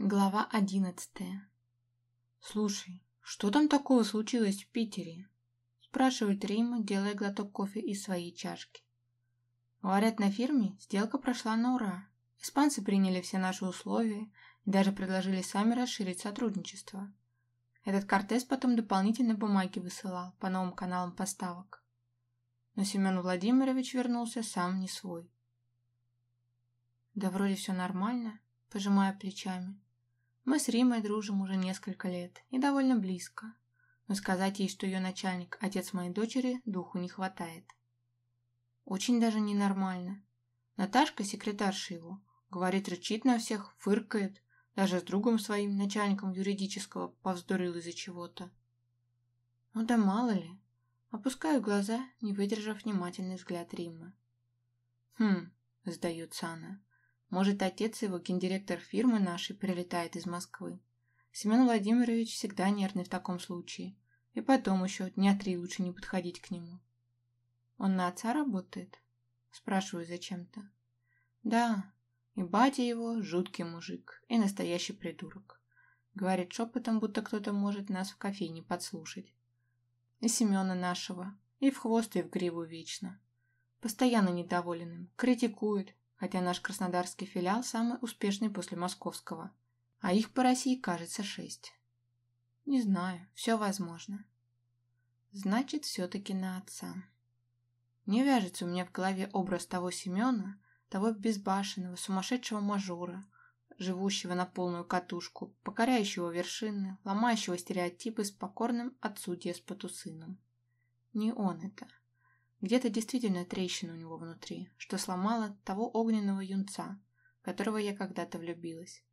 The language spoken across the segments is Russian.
Глава 11. «Слушай, что там такого случилось в Питере?» Спрашивает Рима, делая глоток кофе из своей чашки. Говорят, на фирме сделка прошла на ура. Испанцы приняли все наши условия и даже предложили сами расширить сотрудничество. Этот Кортес потом дополнительно бумаги высылал по новым каналам поставок. Но Семен Владимирович вернулся сам не свой. Да вроде все нормально, пожимая плечами. Мы с Римой дружим уже несколько лет и довольно близко, но сказать ей, что ее начальник – отец моей дочери, духу не хватает. Очень даже ненормально. Наташка, секретарша его, говорит, рычит на всех, фыркает, даже с другом своим, начальником юридического, повздорил из-за чего-то. Ну да мало ли. Опускаю глаза, не выдержав внимательный взгляд Римы. Сдается она. Может, отец его, гендиректор фирмы нашей, прилетает из Москвы. Семен Владимирович всегда нервный в таком случае. И потом еще дня 3 лучше не подходить к нему. Он на отца работает? Спрашиваю зачем-то. Да, и батя его жуткий мужик, и настоящий придурок. Говорит шепотом, будто кто-то может нас в кофейне подслушать. И Семена нашего, и в хвост, и в гриву вечно. Постоянно недоволен им, критикует, хотя наш краснодарский филиал самый успешный после московского, а их по России, кажется, 6. Не знаю, все возможно. Значит, все-таки на отца. Не вяжется у меня в голове образ того Семена, того безбашенного, сумасшедшего мажора, живущего на полную катушку, покоряющего вершины, ломающего стереотипы с покорным отцу-деспоту сыном. Не он это. Где-то действительно трещина у него внутри, что сломала того огненного юнца, в которого я когда-то влюбилась.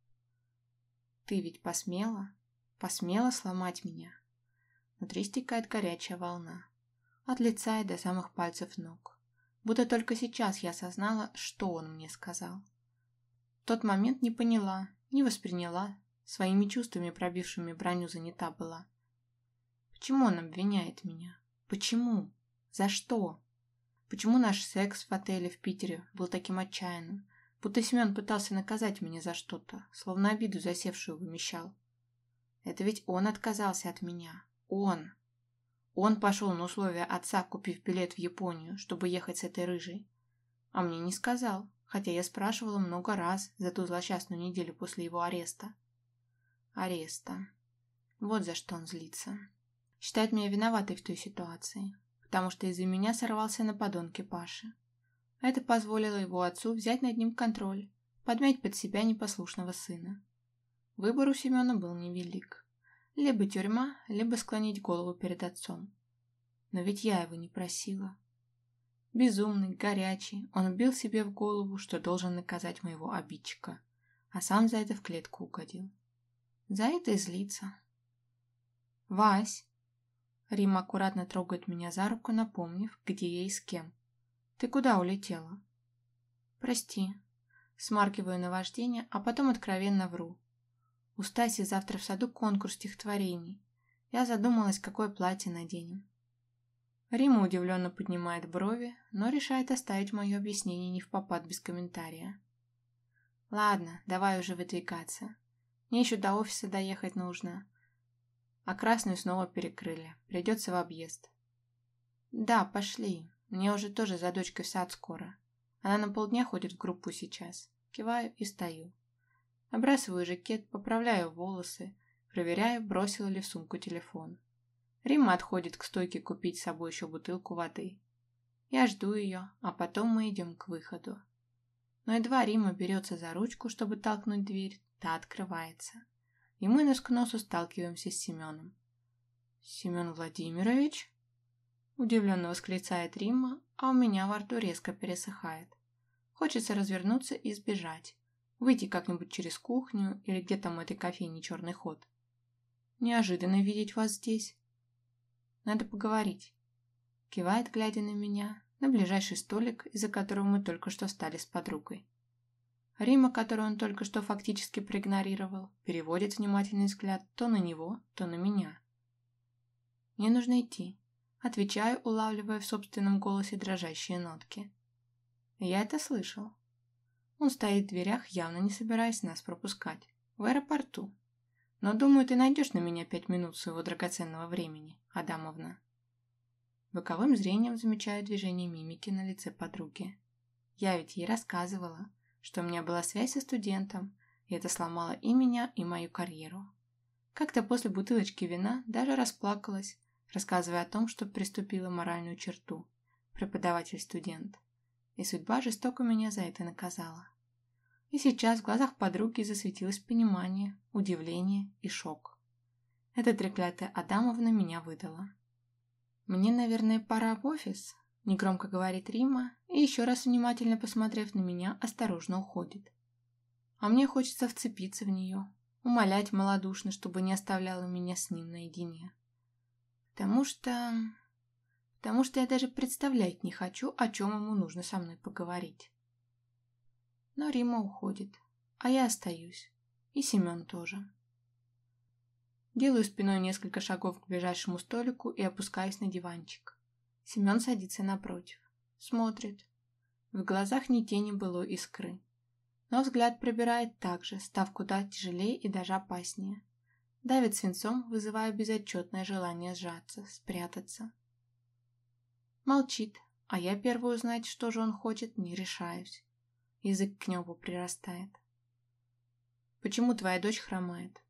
Ты ведь посмела сломать меня. Внутри стекает горячая волна, от лица и до самых пальцев ног. Будто только сейчас я осознала, что он мне сказал. В тот момент не поняла, не восприняла, своими чувствами, пробившими броню, занята была. Почему он обвиняет меня? Почему? За что? Почему наш секс в отеле в Питере был таким отчаянным? Будто Семен пытался наказать меня за что-то, словно обиду засевшую вымещал. Это ведь он отказался от меня. Он. Он пошел на условия отца, купив билет в Японию, чтобы ехать с этой рыжей. А мне не сказал, хотя я спрашивала много раз за ту злосчастную неделю после его ареста. Вот за что он злится. Считает меня виноватой в той ситуации, потому что из-за меня сорвался на подонке Паши. Это позволило его отцу взять над ним контроль, подмять под себя непослушного сына. Выбор у Семена был невелик. Либо тюрьма, либо склонить голову перед отцом. Но ведь я его не просила. Безумный, горячий, он бил себе в голову, что должен наказать моего обидчика, а сам за это в клетку угодил. За это и злится. «Вась!» Рима аккуратно трогает меня за руку, напомнив, где я и с кем. «Ты куда улетела?» «Прости». Смаркиваю наваждение, а потом откровенно вру. У Стаси завтра в саду конкурс стихотворений. Я задумалась, какое платье наденем. Рима удивленно поднимает брови, но решает оставить мое объяснение невпопад без комментария. «Ладно, давай уже выдвигаться. Мне еще до офиса доехать нужно. А красную снова перекрыли. Придется в объезд». «Да, пошли. Мне уже тоже за дочкой в сад скоро. Она на полдня ходит в группу сейчас». Киваю и встаю. Набрасываю жакет, поправляю волосы, проверяю, бросила ли в сумку телефон. Римма отходит к стойке купить с собой еще бутылку воды. Я жду ее, а потом мы идем к выходу. Но едва Римма берется за ручку, чтобы толкнуть дверь, та открывается. И мы нос к носу сталкиваемся с Семеном. «Семен Владимирович?» Удивленно восклицает Римма, а у меня во рту резко пересыхает. Хочется развернуться и сбежать. Выйти как-нибудь через кухню или где там у этой кофейни черный ход. «Неожиданно видеть вас здесь. Надо поговорить», — кивает, глядя на меня, на ближайший столик, из-за которого мы только что встали с подругой. Рима, которую он только что фактически проигнорировал, переводит внимательный взгляд то на него, то на меня. «Мне нужно идти», — отвечаю, улавливая в собственном голосе дрожащие нотки. Я это слышал. Он стоит в дверях, явно не собираясь нас пропускать. В аэропорту. Но, думаю, ты найдешь на меня 5 минут своего драгоценного времени, Адамовна. Боковым зрением замечаю движение мимики на лице подруги. Я ведь ей рассказывала, что у меня была связь со студентом, и это сломало и меня, и мою карьеру. Как-то после бутылочки вина даже расплакалась, рассказывая о том, что приступила моральную черту – преподаватель-студент. И судьба жестоко меня за это наказала. И сейчас в глазах подруги засветилось понимание, удивление и шок. Эта треклятая Адамовна меня выдала. «Мне, наверное, пора в офис», – негромко говорит Рима, и еще раз внимательно посмотрев на меня, осторожно уходит. А мне хочется вцепиться в нее, умолять малодушно, чтобы не оставляла меня с ним наедине. Потому что я даже представлять не хочу, о чем ему нужно со мной поговорить. Но Рима уходит, а я остаюсь. И Семен тоже. Делаю спиной несколько шагов к ближайшему столику и опускаюсь на диванчик. Семен садится напротив. Смотрит. В глазах ни тени былой искры. Но взгляд пробирает так же, став куда тяжелее и даже опаснее. Давит свинцом, вызывая безотчетное желание сжаться, спрятаться. Молчит, а я первую узнать, что же он хочет, не решаюсь. Язык к небу прирастает. «Почему твоя дочь хромает?»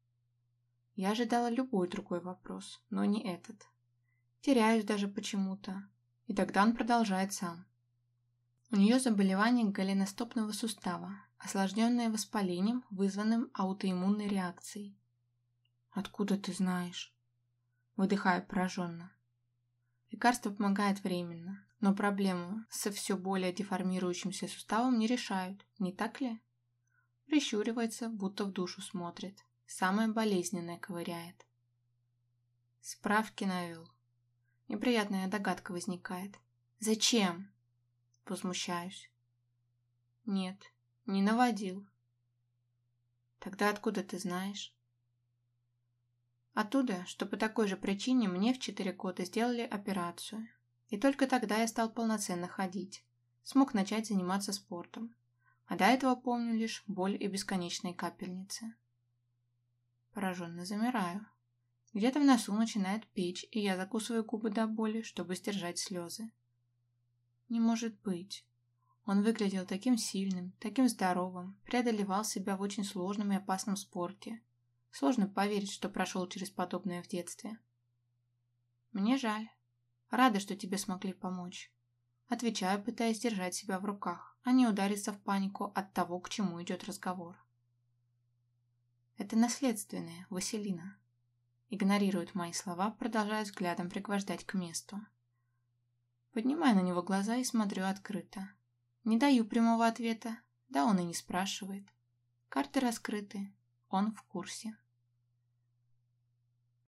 Я ожидала любой другой вопрос, но не этот. Теряюсь даже почему-то. И тогда он продолжает сам. У нее заболевание голеностопного сустава, осложненное воспалением, вызванным аутоиммунной реакцией. «Откуда ты знаешь?» Выдыхаю пораженно. Лекарство помогает временно, но проблему со все более деформирующимся суставом не решают, не так ли? Прищуривается, будто в душу смотрит. Самое болезненное ковыряет. Справки навел. Неприятная догадка возникает. «Зачем?» Возмущаюсь. «Нет, не наводил». «Тогда откуда ты знаешь?» Оттуда, что по такой же причине мне в 4 года сделали операцию. И только тогда я стал полноценно ходить. Смог начать заниматься спортом. А до этого помню лишь боль и бесконечные капельницы. Пораженно замираю. Где-то в носу начинает печь, и я закусываю губы до боли, чтобы сдержать слезы. Не может быть. Он выглядел таким сильным, таким здоровым, преодолевал себя в очень сложном и опасном спорте. Сложно поверить, что прошел через подобное в детстве. Мне жаль. Рада, что тебе смогли помочь. Отвечаю, пытаясь держать себя в руках, а не удариться в панику от того, к чему идет разговор. Это наследственное, Василина. Игнорирует мои слова, продолжая взглядом пригвождать к месту. Поднимаю на него глаза и смотрю открыто. Не даю прямого ответа, да он и не спрашивает. Карты раскрыты, он в курсе.